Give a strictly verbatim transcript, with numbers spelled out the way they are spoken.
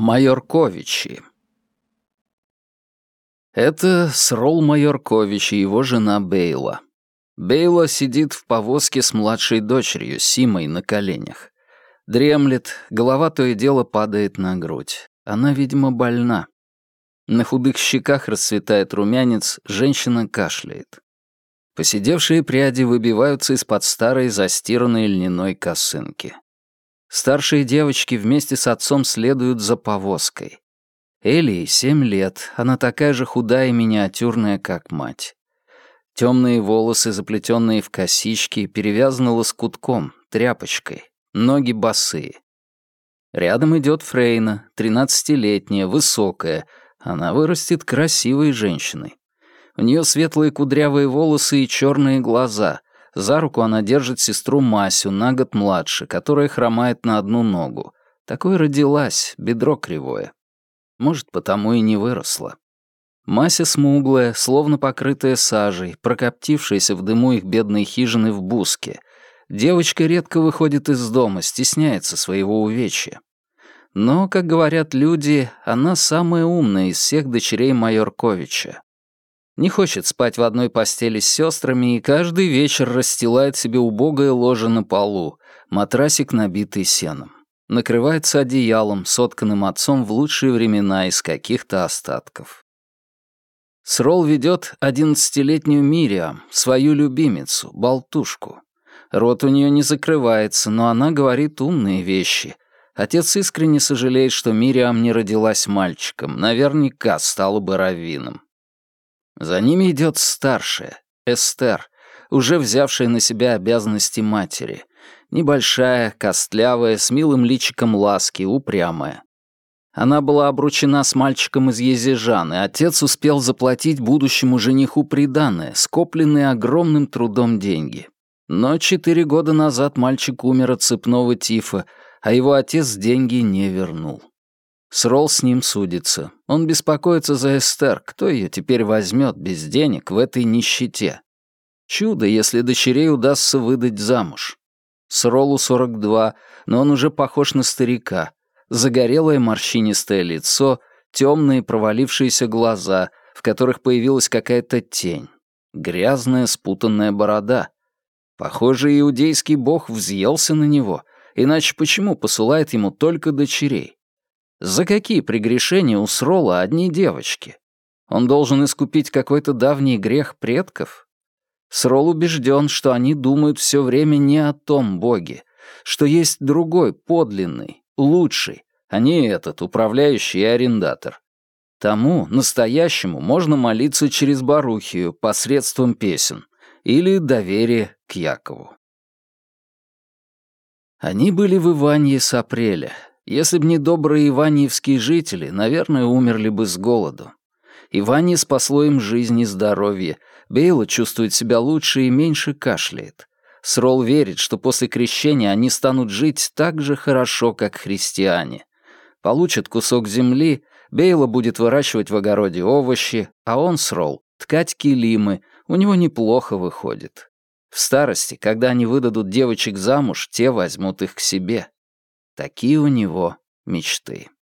Майорковичи. Это Срол Майоркович и его жена Бейла. Бейла сидит в повозке с младшей дочерью, Симой, на коленях. Дремлет, голова то и дело падает на грудь. Она, видимо, больна. На худых щеках расцветает румянец, женщина кашляет. Поседевшие пряди выбиваются из-под старой застиранной льняной косынки. Старшие девочки вместе с отцом следуют за повозкой. Элли семь лет, она такая же худая и миниатюрная, как мать. Темные волосы, заплетенные в косички, перевязаны лоскутком, тряпочкой, ноги босые. Рядом идет Фрейна, тринадцатилетняя, высокая, она вырастет красивой женщиной. У нее светлые кудрявые волосы и черные глаза. За руку она держит сестру Масю, на год младше, которая хромает на одну ногу. Такой родилась, бедро кривое. Может, потому и не выросла. Мася смуглая, словно покрытая сажей, прокоптившаяся в дыму их бедной хижины в Буске. Девочка редко выходит из дома, стесняется своего увечья. Но, как говорят люди, она самая умная из всех дочерей Майорковича. Не хочет спать в одной постели с сестрами и каждый вечер расстилает себе убогое ложе на полу, матрасик, набитый сеном. Накрывается одеялом, сотканным отцом в лучшие времена из каких-то остатков. Срол ведет одиннадцатилетнюю Мириам, свою любимицу, болтушку. Рот у нее не закрывается, но она говорит умные вещи. Отец искренне сожалеет, что Мириам не родилась мальчиком, наверняка стала бы раввином. За ними идет старшая, Эстер, уже взявшая на себя обязанности матери. Небольшая, костлявая, с милым личиком ласки, упрямая. Она была обручена с мальчиком из Езижан, и отец успел заплатить будущему жениху приданое, скопленные огромным трудом деньги. Но четыре года назад мальчик умер от цепного тифа, а его отец деньги не вернул. Срол с ним судится. Он беспокоится за Эстер, кто ее теперь возьмет без денег в этой нищете. Чудо, если дочерей удастся выдать замуж. Сролу сорок два, но он уже похож на старика. Загорелое морщинистое лицо, темные провалившиеся глаза, в которых появилась какая-то тень. Грязная спутанная борода. Похоже, иудейский бог взъелся на него, иначе почему посылает ему только дочерей? За какие прегрешения у Срола одни девочки? Он должен искупить какой-то давний грех предков? Срол убежден, что они думают все время не о том боге, что есть другой, подлинный, лучший, а не этот, управляющий и арендатор. Тому, настоящему, можно молиться через Барухию посредством песен или доверие к Якову. Они были в Иванье с апреля. Если б не добрые иваньевские жители, наверное, умерли бы с голоду. Иванье спасло им жизнь и здоровье. Бейла чувствует себя лучше и меньше кашляет. Срол верит, что после крещения они станут жить так же хорошо, как христиане. Получат кусок земли, Бейла будет выращивать в огороде овощи, а он, Срол, ткать килимы, у него неплохо выходит. В старости, когда они выдадут девочек замуж, те возьмут их к себе. Такие у него мечты.